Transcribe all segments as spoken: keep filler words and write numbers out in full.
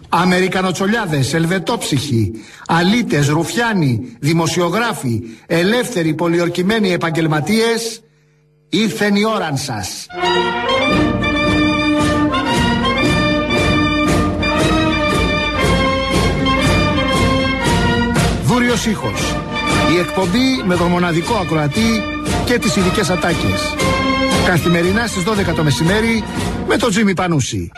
Αμερικανοτσολιάδες, ελβετόψυχοι, αλήτες, ρουφιάνοι, δημοσιογράφοι, ελεύθεροι πολιορκημένοι επαγγελματίες, ήρθεν η ώραν σας. Βούριος ήχος. Η εκπομπή με τον μοναδικό ακροατή και τις ειδικές ατάκες. Καθημερινά στις δώδεκα το μεσημέρι με τον Τζίμι Πανούση.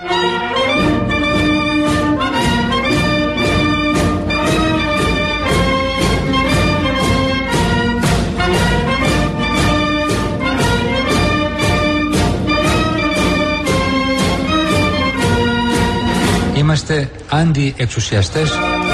Είμαστε αντιεξουσιαστές.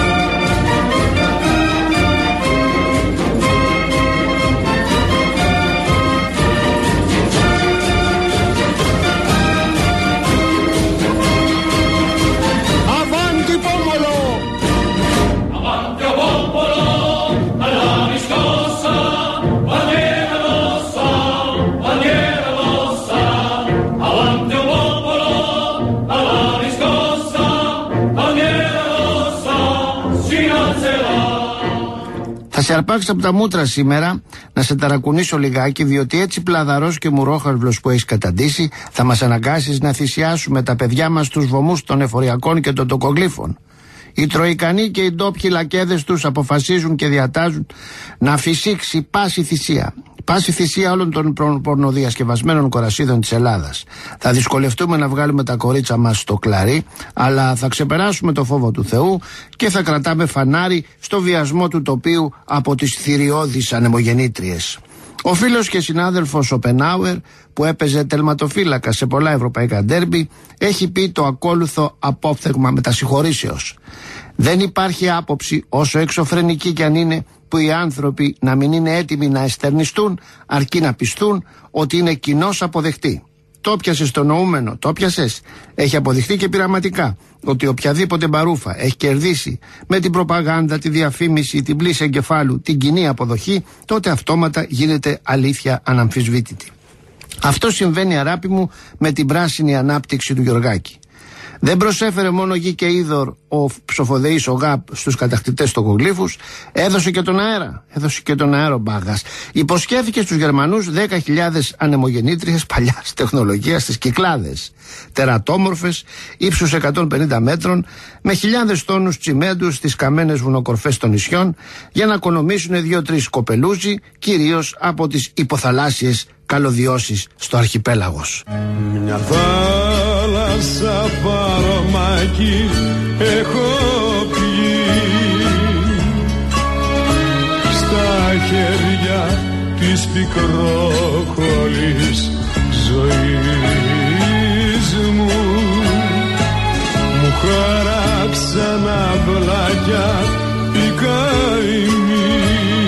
Θα σε αρπάξω από τα μούτρα σήμερα, να σε ταρακουνήσω λιγάκι, διότι έτσι πλαδαρός και μουρόχαρβλος που έχεις καταντήσει θα μας αναγκάσεις να θυσιάσουμε τα παιδιά μας στους βωμούς των εφοριακών και των τοκογλύφων. Οι Τροϊκανοί και οι ντόπιοι λακέδες τους αποφασίζουν και διατάζουν να φυσήξει πάση θυσία. Πάση θυσία όλων των πορνοδιασκευασμένων κορασίδων της Ελλάδας. Θα δυσκολευτούμε να βγάλουμε τα κορίτσα μας στο κλαρί, αλλά θα ξεπεράσουμε το φόβο του Θεού και θα κρατάμε φανάρι στο βιασμό του τοπίου από τις θηριώδεις ανεμογεννήτριες. Ο φίλος και συνάδελφος Οπενάουερ, που έπαιζε τελματοφύλακα σε πολλά ευρωπαϊκά ντέρμπι, έχει πει το ακόλουθο απόφθεγμα μετασυγχωρήσεως. Δεν υπάρχει άποψη, όσο εξωφρενική κι αν είναι, που οι άνθρωποι να μην είναι έτοιμοι να εστερνιστούν, αρκεί να πιστούν ότι είναι κοινώς αποδεκτή. Το πιασες το νοούμενο, το πιασες. Έχει αποδειχθεί και πειραματικά ότι οποιαδήποτε μπαρούφα έχει κερδίσει με την προπαγάνδα, τη διαφήμιση, την πλήση εγκεφάλου, την κοινή αποδοχή, τότε αυτόματα γίνεται αλήθεια αναμφισβήτητη. Αυτό συμβαίνει, αράπη μου, με την πράσινη ανάπτυξη του Γιωργάκη. Δεν προσέφερε μόνο γη και είδωρ ο ψοφοδεής ο ΓΑΠ στους κατακτητές τοκογλύφους, έδωσε και τον αέρα. Έδωσε και τον αέρομπάγας. Υποσχέθηκε στους Γερμανούς δέκα χιλιάδες ανεμογεννήτριες παλιάς τεχνολογίας στις Κυκλάδες. Τερατόμορφες, ύψους εκατόν πενήντα μέτρων, με χιλιάδες τόνους τσιμέντου στις καμένες βουνοκορφές των νησιών, για να οικονομήσουν δύο-τρεις κοπελούζοι, κυρίως από τις υποθαλάσσιες καλωδιώσεις στο αρχιπέλαγος. Μια θάλασσα παρομάκι έχω πιει στα χέρια της πικρόχολης ζωής μου. Μου χαράξαν αυλάκια οι καημοί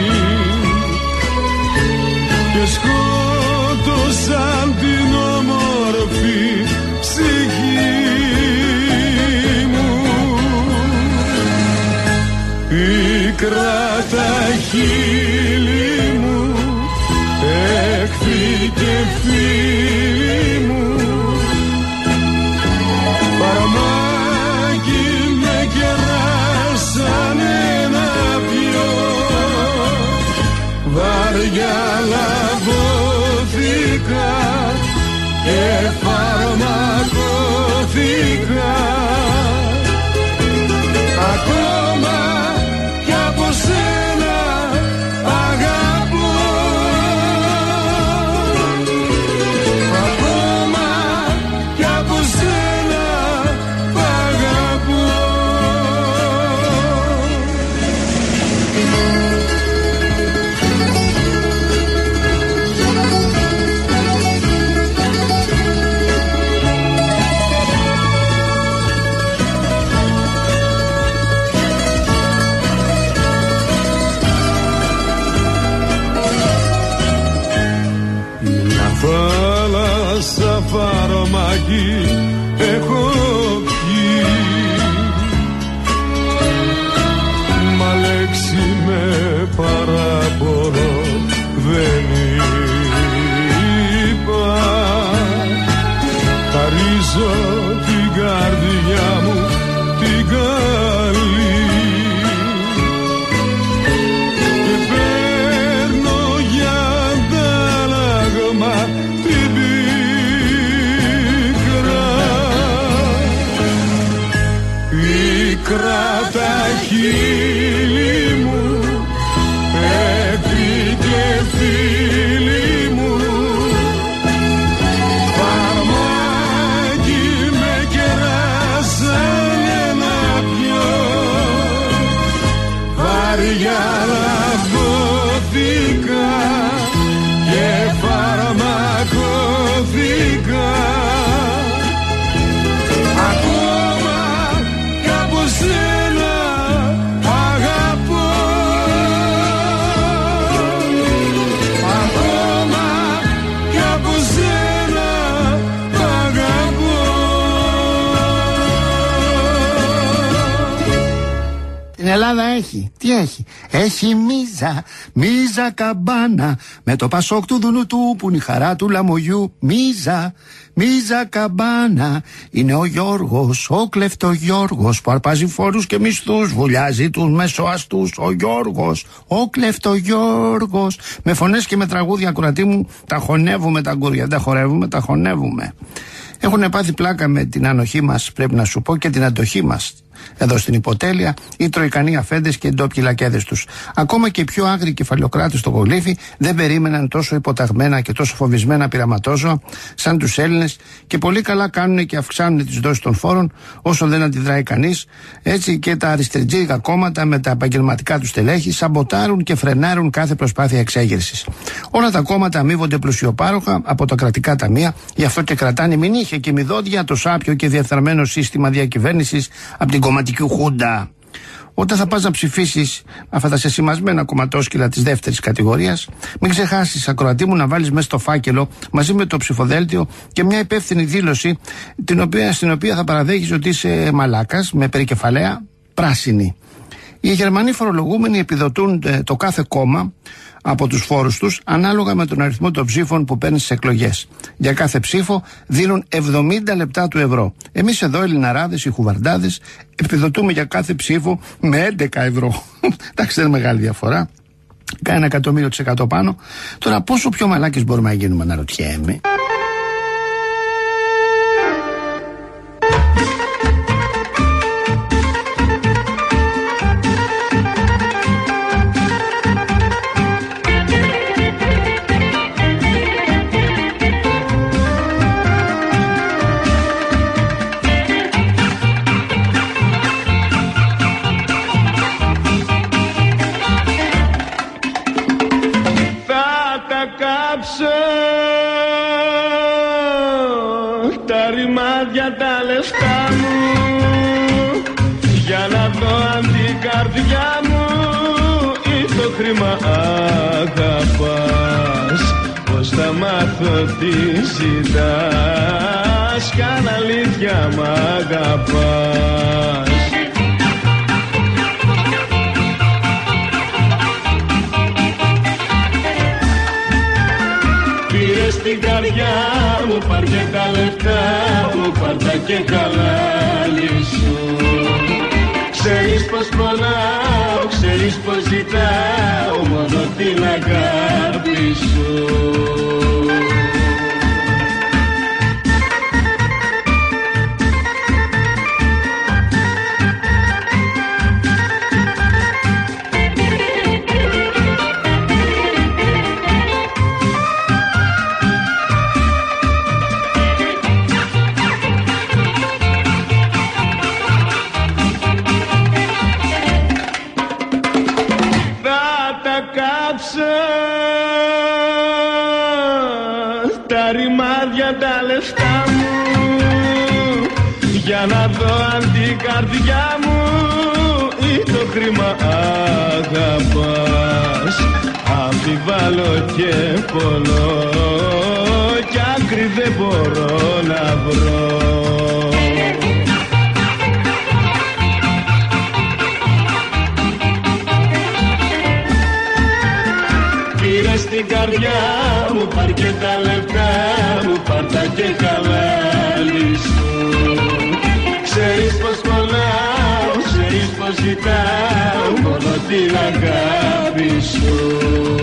και σκότωσαν την όμορφη ψυχή μου. Πικρά τα χείλη μου, έχθη και φίλοι μου, παραμάκι με κεράσανε να πιω, βαριά λαβώθηκα και φαρμακώθηκα. Ακόμα κι από σένα αγαπώ, ακόμα κι από σένα αγαπώ. μεγάλη και παίρνω για αντάλλαγμα την πίκρα. Πίκρα τα χείλη μου, έπι και φίλη μου, φαρμάκι με κεράσανε να πιω, βαριά λαμπόθηκα και φαρμακώθηκα. Ακόμα κι από σένα αγαπώ, ακόμα κι από σένα αγαπώ. Την Ελλάδα έχει, τι έχει? Έχει μίζα, μίζα καμπάνα, με το Πασόκ του Δουνουτού που είναι η χαρά του Λαμογιού. Μίζα, μίζα καμπάνα, είναι ο Γιώργος, ο κλεφτογιώργος που αρπάζει φόρους και μισθούς, βουλιάζει τους μεσοαστούς. Ο Γιώργος, ο κλεφτογιώργος. Με φωνές και με τραγούδια, ακροατή μου, τα χωνεύουμε τα γκούρια, δεν τα χορεύουμε, τα χωνεύουμε. Έχουν πάθει πλάκα με την ανοχή μας, πρέπει να σου πω, και την αντοχή μας εδώ στην υποτέλεια, οι τροϊκανοί αφέντες και οι ντόπιοι λακέδες τους. Ακόμα και οι πιο άγριοι κεφαλαιοκράτες στο Γολίφι δεν περίμεναν τόσο υποταγμένα και τόσο φοβισμένα πειραματόζωα σαν τους Έλληνες, και πολύ καλά κάνουν και αυξάνουν τις δόσεις των φόρων όσο δεν αντιδράει κανείς. Έτσι και τα αριστερτζίδικα κόμματα με τα επαγγελματικά τους στελέχη σαμποτάρουν και φρενάρουν κάθε προσπάθεια εξέγερσης. Όλα τα κόμματα αμείβονται πλουσιοπάροχα από τα κρατικά ταμεία, γι' αυτό και κρατάνε μηνύχια και μηδόδια το σάπιο και διεφθαρμένο σύστημα διακυβέρνησης από την κομματική χούντα. Όταν θα πας να ψηφίσεις αυτά τα σεσημασμένα κομματόσκυλα της δεύτερης κατηγορίας, μην ξεχάσεις, ακροατή μου, να βάλεις μέσα στο φάκελο μαζί με το ψηφοδέλτιο και μια υπεύθυνη δήλωση, την οποία, στην οποία θα παραδέχεις ότι είσαι μαλάκας με περικεφαλαία πράσινη. Οι Γερμανοί φορολογούμενοι επιδοτούν το κάθε κόμμα από τους φόρους τους ανάλογα με τον αριθμό των ψήφων που παίρνει στις εκλογές. Για κάθε ψήφο δίνουν εβδομήντα λεπτά του ευρώ. Εμείς εδώ, Ελληναράδες, οι χουβαρντάδες, επιδοτούμε για κάθε ψήφο με έντεκα ευρώ. Εντάξει, δεν είναι μεγάλη διαφορά. Κάνει ένα εκατομμύριο της εκατό πάνω. Τώρα, πόσο πιο μαλάκες μπορούμε να γίνουμε, αναρωτιέμαι. Τα ρημάδια τα λεφτά μου για να δω αν την καρδιά μου ή το χρήμα αγαπάς. Πώς θα μάθω τι ζητάς κι αν αλήθεια μ' αγαπάς. Στην καρδιά μου πάρ' και τα λεφτά μου, πάρ' τα και χαλάλι σου. Ξέρεις πως πονάω, ξέρεις πως ζητάω μόνο την αγάπη σου. Τα ρημάδια τα λεφτά μου για να δω αν την καρδιά μου ή το χρήμα αγαπάς. Αμφιβάλλω και πονώ κι άκρη δεν μπορώ να βρω. Στην καρδιά μου πάρ' και τα λεφτά μου, πάρ' τα και χαλάλι σου. Ξέρεις πως πονάω, πως ζητάω μόνο την αγάπη σου.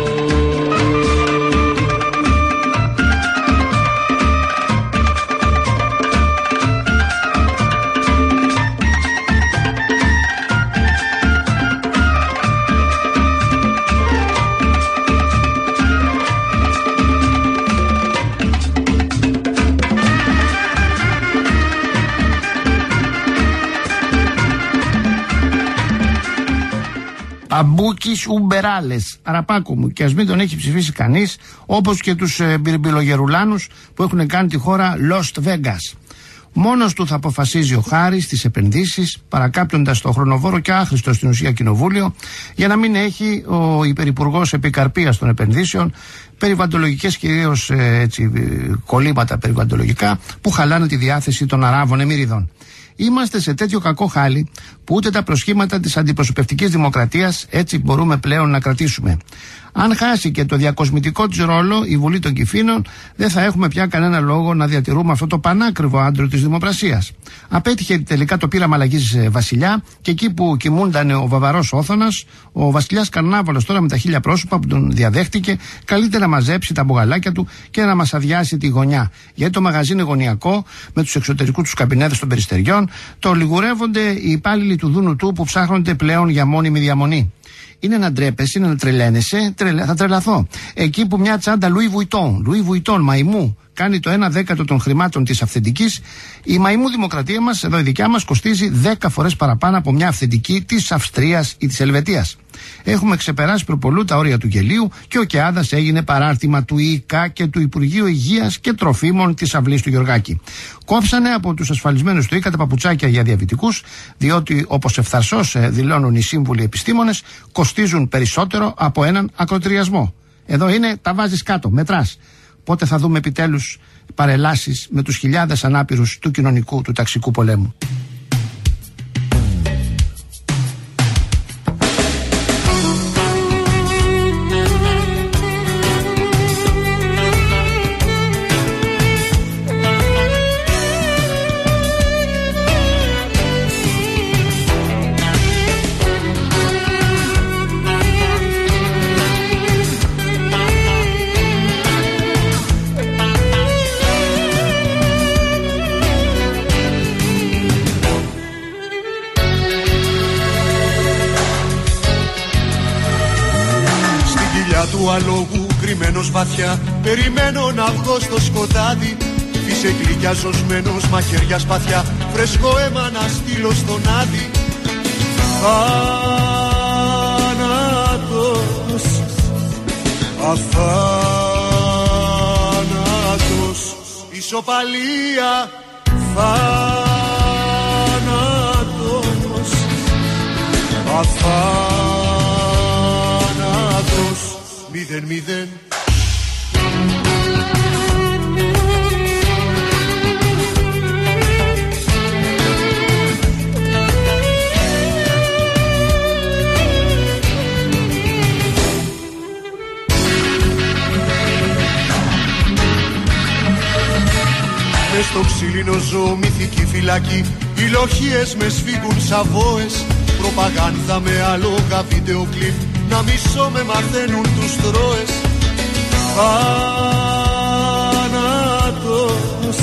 Αμπούκης Ουμπεράλες, Αραπάκο μου, και ας μην τον έχει ψηφίσει κανείς, όπως και τους ε, μπιρμπιλογερουλάνους που έχουν κάνει τη χώρα Lost Vegas. Μόνος του θα αποφασίζει ο Χάρης στις επενδύσεις, παρακάπτοντας το χρονοβόρο και άχρηστο στην ουσία κοινοβούλιο, για να μην έχει ο υπερυπουργός επικαρπίας των επενδύσεων περιβαλλοντολογικές, κυρίως ε, έτσι, κολλήματα περιβαλλοντολογικά που χαλάνε τη διάθεση των Αράβων Εμμυριδών. Είμαστε σε τέτοιο κακό χάλι που ούτε τα προσχήματα της αντιπροσωπευτικής δημοκρατίας έτσι μπορούμε πλέον να κρατήσουμε. Αν χάσει και το διακοσμητικό της ρόλο η Βουλή των Κυφήνων, δεν θα έχουμε πια κανένα λόγο να διατηρούμε αυτό το πανάκριβο άντρο της δημοπρασίας. Απέτυχε τελικά το πείραμα αλλαγής βασιλιά, και εκεί που κοιμούνταν ο βαβαρός Όθωνας, ο βασιλιάς Καρνάβαλος τώρα με τα χίλια πρόσωπα που τον διαδέχτηκε, καλείται να μαζέψει τα μπουγαλάκια του και να μας αδειάσει τη γωνιά. Γιατί το μαγαζί είναι γωνιακό, με τους εξωτερικούς τους καμπινέδες των περιστεριών, το λιγουρεύονται οι υπάλληλοι του Δούνου του που ψάχνονται πλέον για μόνιμη διαμονή. Είναι να ντρέπεσαι, είναι να τρελαίνεσαι, τρελα... θα τρελαθώ. Εκεί που μια τσάντα Louis Vuitton, Louis Vuitton μαϊμού, κάνει το ένα δέκατο των χρημάτων της αυθεντικής, η μαϊμού δημοκρατία μας, εδώ η δικιά μας, κοστίζει δέκα φορές παραπάνω από μια αυθεντική της Αυστρίας ή της Ελβετίας. Έχουμε ξεπεράσει προπολού τα όρια του γελίου και ο Κεάδας έγινε παράρτημα του ΙΚΑ και του Υπουργείου Υγείας και Τροφίμων της αυλής του Γιωργάκη. Κόψανε από τους ασφαλισμένους του ΙΚΑ τα παπουτσάκια για διαβητικούς, διότι όπως ευθαρσώς δηλώνουν οι σύμβουλοι επιστήμονες, κοστίζουν περισσότερο από έναν ακροτηριασμό. Εδώ είναι, τα βάζεις κάτω, μετράς. Πότε θα δούμε επιτέλους παρελάσεις με τους χιλιάδες ανάπηρους του κοινωνικού, του ταξικού πολέμου? Του αλόγου κρυμμένος βαθιά, περιμένω να βγω στο σκοτάδι. Φύσε γλυκιά ζωσμένος, μαχαίρια σπαθιά, φρέσκο αίμα να στείλω στον Άδη. Θάνατος, αθάνατος, ισοπαλία. Θάνατος, αθάνατος, μηδέν μηδέν. Μες στο ξύλινο ζω μυθική φυλακή, οι λοχίες με σφίγγουν σαβόες. Προπαγάνδα με άλογα βίντεο κλιπ, να μισώ με μαθαίνουν τους τρώες. Θάνατος,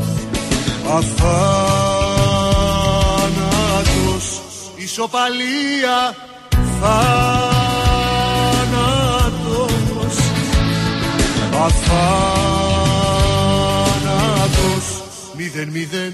αθάνατος, ισοπαλία. Θάνατος, αθάνατος, μηδέν μηδέν.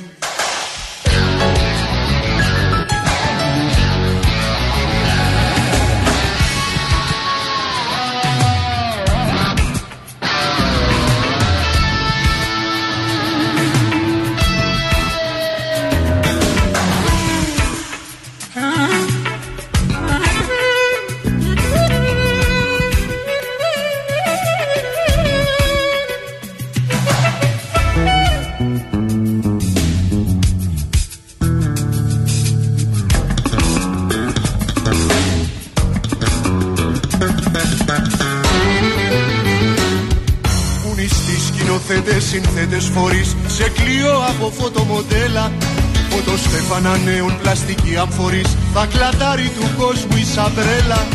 Σκηνοθέτες, συνθέτες φορείς, σε κλείω από φωτομοντέλα. Από το στέφανα νέων πλαστική αμφορής θα κλατάρει του κόσμου η σαμπρέλα.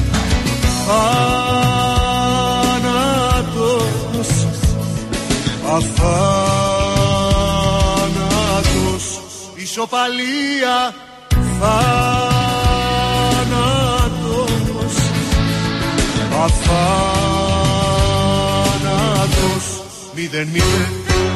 Θάνατος, αθάνατος, ισοπαλία. Θάνατος, αθάνατος, μηδέν μηδέν.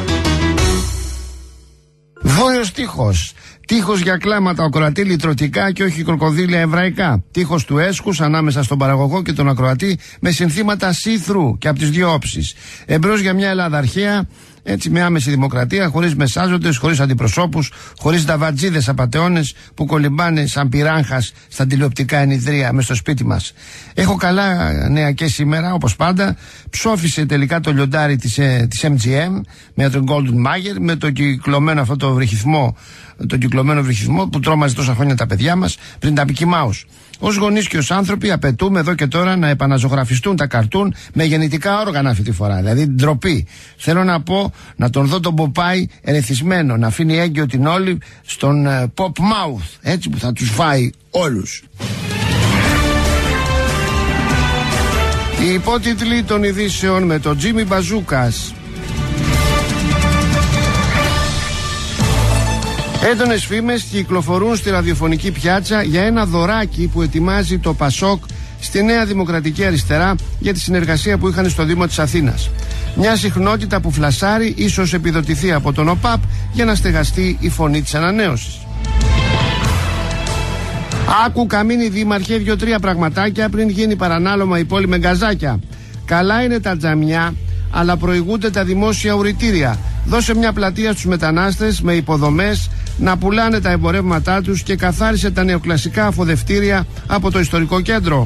Βόρειος τείχος. Τείχος για κλάματα ακροατή λυτρωτικά και όχι κροκοδίλια εβραϊκά. Τείχος του έσχους ανάμεσα στον παραγωγό και τον ακροατή με συνθήματα see-through και από τις δύο όψεις. Εμπρός για μια Ελλάδα αρχαία, έτσι με άμεση δημοκρατία, χωρίς μεσάζοντες, χωρίς αντιπροσώπους, χωρίς ταβατζίδες απατεώνες που κολυμπάνε σαν πυράγχας στα τηλεοπτικά ενιδρία μες στο σπίτι μας. Έχω καλά νέα και σήμερα, όπως πάντα. Ψόφισε τελικά το λιοντάρι της, ε, της εμ τζι εμ με τον Golden Mayer, με το κυκλωμένο αυτό το βρυχυθμό, τον κυκλωμένο βρυχυθμό που τρόμαζε τόσα χρόνια τα παιδιά μας πριν τα Mickey Mouse. Ως γονείς και ως άνθρωποι απαιτούμε εδώ και τώρα να επαναζωγραφιστούν τα καρτούν με γεννητικά όργανα αυτή τη φορά. Δηλαδή ντροπή. Θέλω να πω, να τον δω τον Ποπάι ερεθισμένο, να αφήνει έγκυο την όλη στον uh, Pop Mouth, έτσι που θα τους φάει όλους. Οι υπότιτλοι των ειδήσεων με τον Τζίμι Μπαζούκας. Έντονες φήμες κυκλοφορούν στη ραδιοφωνική πιάτσα για ένα δωράκι που ετοιμάζει το Πασόκ στη Νέα Δημοκρατική Αριστερά για τη συνεργασία που είχαν στο Δήμο της Αθήνας. Μια συχνότητα που φλασάρει, ίσως επιδοτηθεί από τον ΟΠΑΠ για να στεγαστεί η φωνή της ανανέωσης. Άκου Καμίνη δήμαρχε δυο-τρία πραγματάκια πριν γίνει παρανάλωμα η πόλη με γκαζάκια. Καλά είναι τα τζαμιά, αλλά προηγούνται τα δημόσια ουρητήρια. Δώσε μια πλατεία στους μετανάστες με υποδομές να πουλάνε τα εμπορεύματά τους και καθάρισε τα νεοκλασικά αφοδευτήρια από το ιστορικό κέντρο.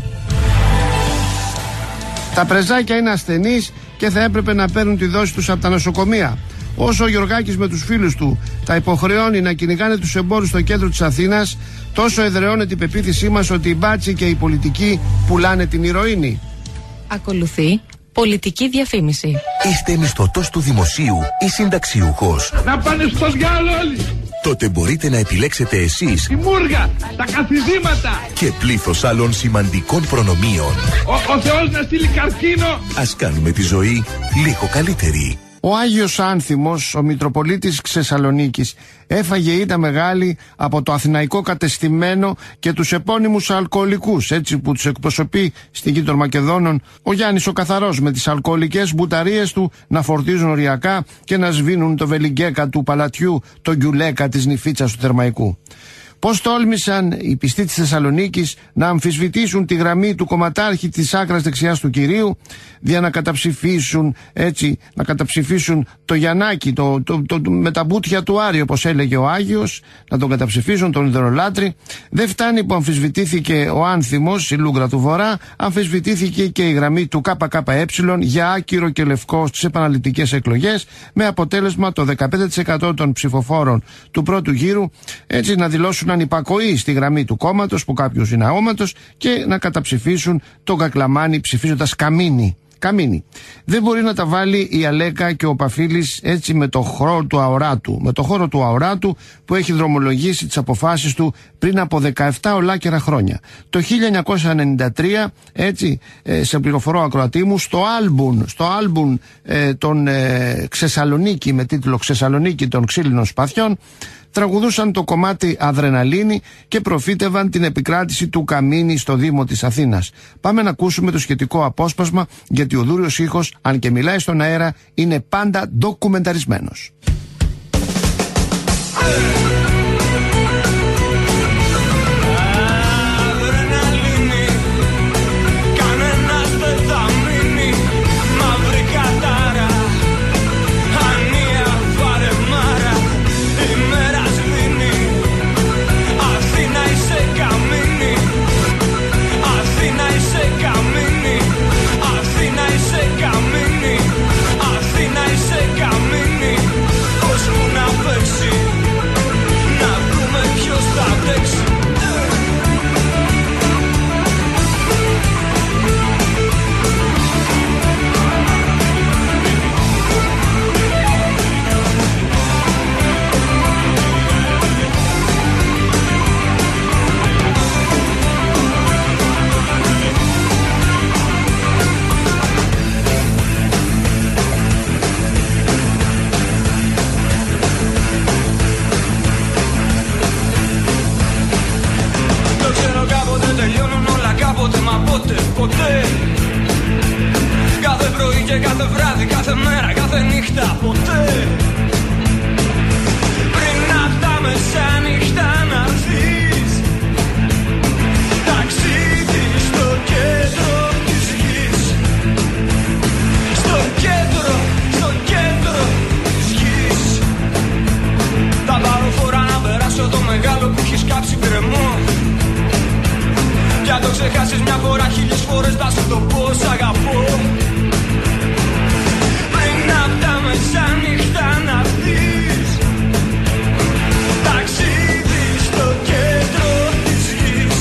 Τα πρεζάκια είναι ασθενείς και θα έπρεπε να παίρνουν τη δόση τους από τα νοσοκομεία. Όσο ο Γιωργάκης με τους φίλους του τα υποχρεώνει να κυνηγάνε τους εμπόρους στο κέντρο της Αθήνας, τόσο εδραιώνεται η πεποίθησή μας ότι οι μπάτσοι και οι πολιτικοί πουλάνε την ηρωίνη. Ακολουθεί πολιτική διαφήμιση. Είστε μισθωτός του δημοσίου ή συνταξιούχος? Να πάνε στο διάλο όλοι! Τότε μπορείτε να επιλέξετε εσείς τη μούργα, τα καθιδήματα και πλήθος άλλων σημαντικών προνομίων. Ο, ο Θεός να στείλει καρκίνο. Ας κάνουμε τη ζωή λίγο καλύτερη. Ο Άγιος Άνθιμος, ο Μητροπολίτης Θεσσαλονίκης, έφαγε ήττα μεγάλη από το αθηναϊκό κατεστημένο και τους επώνυμους αλκοολικούς, έτσι που τους εκπροσωπεί στην γη των Μακεδόνων ο Γιάννης ο Καθαρός, με τις αλκοολικές μπουταρίες του να φορτίζουν οριακά και να σβήνουν το βελιγκέκα του παλατιού, το γκιουλέκα της νηφίτσας του Θερμαϊκού. Πώς τόλμησαν οι πιστοί της Θεσσαλονίκης να αμφισβητήσουν τη γραμμή του κομματάρχη της άκρας δεξιάς του κυρίου, για να καταψηφίσουν, έτσι, να καταψηφίσουν το Γιαννάκη, το, το, το, το, με τα μπούτια του Άρη, όπως έλεγε ο Άγιος, να τον καταψηφίσουν, τον ιδωλολάτρη. Δεν φτάνει που αμφισβητήθηκε ο Άνθιμος, η Λούγκρα του Βορρά, αμφισβητήθηκε και η γραμμή του ΚΚΕ για άκυρο και λευκό στις επαναληπτικές εκλογές, με αποτέλεσμα το δεκαπέντε τοις εκατό των ψηφοφόρων του πρώτου γύρου, έτσι, να δηλώσουν ανυπακοή στη γραμμή του κόμματος, που κάποιος είναι αόματος, και να καταψηφίσουν τον Κακλαμάνη ψηφίζοντας Καμίνη. Καμίνη. Δεν μπορεί να τα βάλει η Αλέκα και ο Παφίλης, έτσι, με το χώρο του αοράτου. Με το χώρο του αοράτου που έχει δρομολογήσει τις αποφάσεις του πριν από δεκαεπτά ολάκερα χρόνια. Το χίλια εννιακόσια ενενήντα τρία, έτσι, ε, σε πληροφορώ ακροατή μου, στο άλμπουμ, στο άλμπουμ ε, των ε, Ξεσαλονίκη, με τίτλο Ξεσαλονίκη των ξύλινων σπαθιών, τραγουδούσαν το κομμάτι Αδρεναλίνη και προφήτευαν την επικράτηση του Καμίνη στο Δήμο της Αθήνας. Πάμε να ακούσουμε το σχετικό απόσπασμα, γιατί ο δούριος ήχος, αν και μιλάει στον αέρα, είναι πάντα ντοκουμενταρισμένος. και κάθε βράδυ, κάθε μέρα, κάθε νύχτα, ποτέ. Πριν απ' τα μεσάνυχτα να δεις ταξίδι στο κέντρο της γης. Στο κέντρο, στο κέντρο της γης. Θα πάρω φορά να περάσω το μεγάλο που έχει κάψει κρεμό. Κι αν το ξεχάσεις μια φορά, χίλιες φορές θα σου το πω, σ' αγαπώ. Πριν απ' τα μεσάνυχτα να δεις ταξίδι στο κέντρο της γης.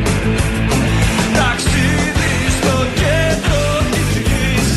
Ταξίδι στο κέντρο της γης.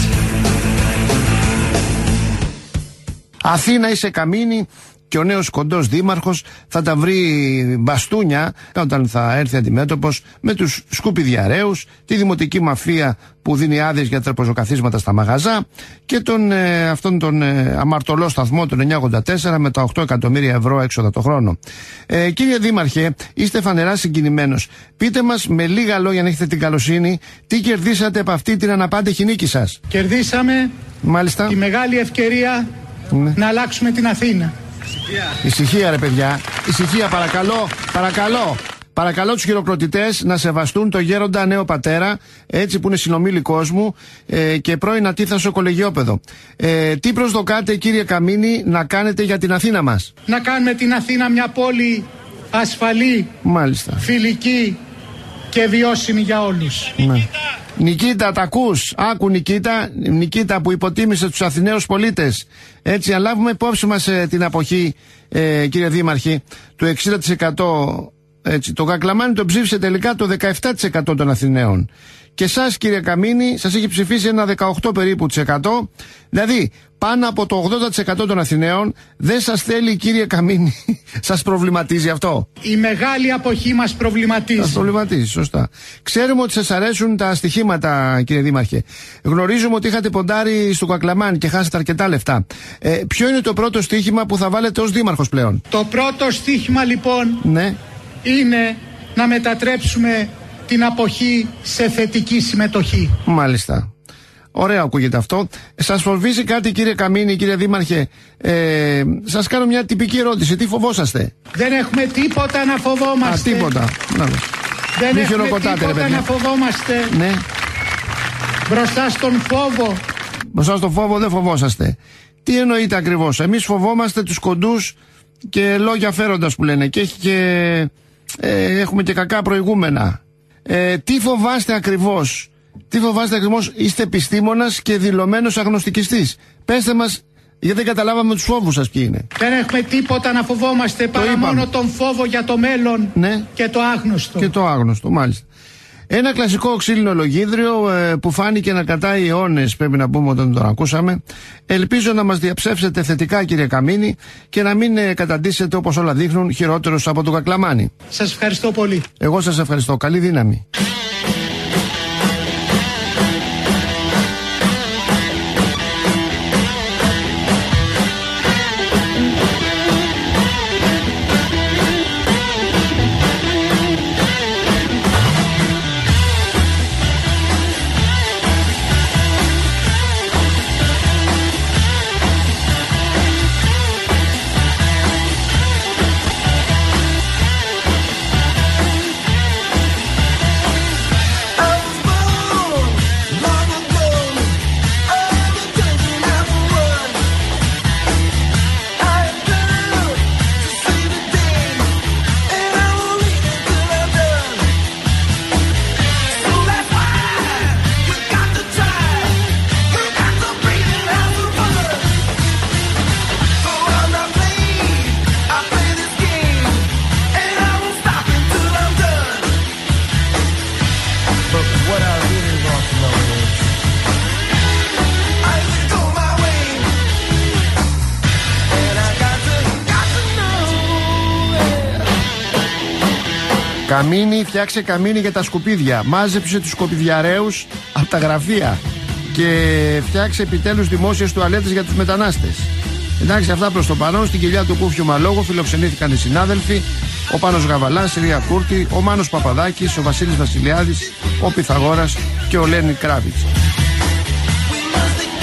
Αθήνα είσαι καμίνη. Και ο νέος κοντός δήμαρχος θα τα βρει μπαστούνια όταν θα έρθει αντιμέτωπος με τους σκουπιδιαρέους, τη δημοτική μαφία που δίνει άδειες για τραπεζοκαθίσματα στα μαγαζά και τον, ε, αυτόν τον ε, αμαρτωλό σταθμό, τον εννιακόσια ογδόντα τέσσερα, με τα οκτώ εκατομμύρια ευρώ έξοδα το χρόνο. Ε, κύριε Δήμαρχε, είστε φανερά συγκινημένος. Πείτε μας με λίγα λόγια, αν έχετε την καλοσύνη, τι κερδίσατε από αυτή την αναπάντεχη νίκη σας. Κερδίσαμε Μάλιστα. τη μεγάλη ευκαιρία ναι. να αλλάξουμε την Αθήνα. Ησυχία ρε παιδιά, ησυχία παρακαλώ, παρακαλώ. Παρακαλώ τους χειροκροτητές να σεβαστούν το γέροντα νέο πατέρα, έτσι που είναι συνομήλικος μου ε, και πρώην ατίθασο κολεγιόπεδο. Ε, τι προσδοκάτε κύριε Καμίνη να κάνετε για την Αθήνα μας? Να κάνουμε την Αθήνα μια πόλη ασφαλή, Μάλιστα. φιλική και βιώσιμη για όλους. Ναι. Νικήτα, τα ακούς? Άκου Νικήτα, Νικήτα που υποτίμησε τους Αθηναίους πολίτες. Έτσι, αν λάβουμε υπόψη μας ε, την αποχή, ε, κύριε Δήμαρχε, του εξήντα τοις εκατό, έτσι, το Κακλαμάνι το ψήφισε τελικά το δεκαεπτά τοις εκατό των Αθηναίων. Και εσάς κύριε Καμίνη, σας έχει ψηφίσει ένα δεκαοκτώ περίπου τοις εκατό. Δηλαδή, πάνω από το ογδόντα τοις εκατό των Αθηναίων δεν σας θέλει κύριε Καμίνη. Σας προβληματίζει αυτό? Η μεγάλη αποχή μας προβληματίζει. Σας προβληματίζει, σωστά. Ξέρουμε ότι σας αρέσουν τα στοιχήματα κύριε Δήμαρχε. Γνωρίζουμε ότι είχατε ποντάρει στο Κακλαμάνι και χάσατε αρκετά λεφτά. Ε, ποιο είναι το πρώτο στοίχημα που θα βάλετε ως δήμαρχος πλέον? Το πρώτο στοίχημα λοιπόν ναι. είναι να μετατρέψουμε την αποχή σε θετική συμμετοχή. Μάλιστα. Ωραίο ακούγεται αυτό. Σας φοβίζει κάτι κύριε Καμίνη, κύριε Δήμαρχε? Ε, σας κάνω μια τυπική ερώτηση. Τι φοβόσαστε? Δεν έχουμε τίποτα να φοβόμαστε. Α, τίποτα. Να, Δεν Μη έχουμε τίποτα να φοβόμαστε. Ναι. Μπροστά στον φόβο. Μπροστά στον φόβο δεν φοβόσαστε. Τι εννοείτε ακριβώς? Εμείς φοβόμαστε τους κοντούς και λόγια φέροντας που λένε. Και, και ε, έχουμε και κακά προηγούμενα. Ε, τι φοβάστε ακριβώς? Τι φοβάστε ακριβώς? Είστε επιστήμονας και δηλωμένος αγνωστικιστής. Πέστε μας, γιατί δεν καταλάβαμε τους φόβους σας ποιοι είναι. Δεν έχουμε τίποτα να φοβόμαστε παρά μόνο τον φόβο για το μέλλον ναι. και το άγνωστο. Και το άγνωστο, μάλιστα. Ένα κλασικό ξύλινο λογίδριο ε, που φάνηκε να κρατάει αιώνες, πρέπει να πούμε, όταν τον ακούσαμε. Ελπίζω να μας διαψεύσετε θετικά κύριε Καμίνη και να μην ε, καταντήσετε, όπως όλα δείχνουν, χειρότερος από τον Κακλαμάνι. Σας ευχαριστώ πολύ. Εγώ σας ευχαριστώ. Καλή δύναμη. Καμίνη, φτιάξε καμίνη για τα σκουπίδια. Μάζεψε τους σκουπιδιαρέους από τα γραφεία. Και φτιάξε επιτέλους δημόσιες τουαλέτες για τους μετανάστες. Εντάξει, αυτά προς το παρόν. Στην κοιλιά του Κούφιου Μαλόγου φιλοξενήθηκαν οι συνάδελφοι: ο Πάνος Γαβαλάς, η Ρία Κούρτη, ο Μάνος Παπαδάκης, ο Βασίλης Βασιλιάδης, ο Πυθαγόρας και ο Λένι Κράβιτς.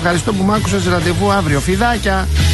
ευχαριστώ που μ' άκουσες. Ραντεβού αύριο. Φιδάκια.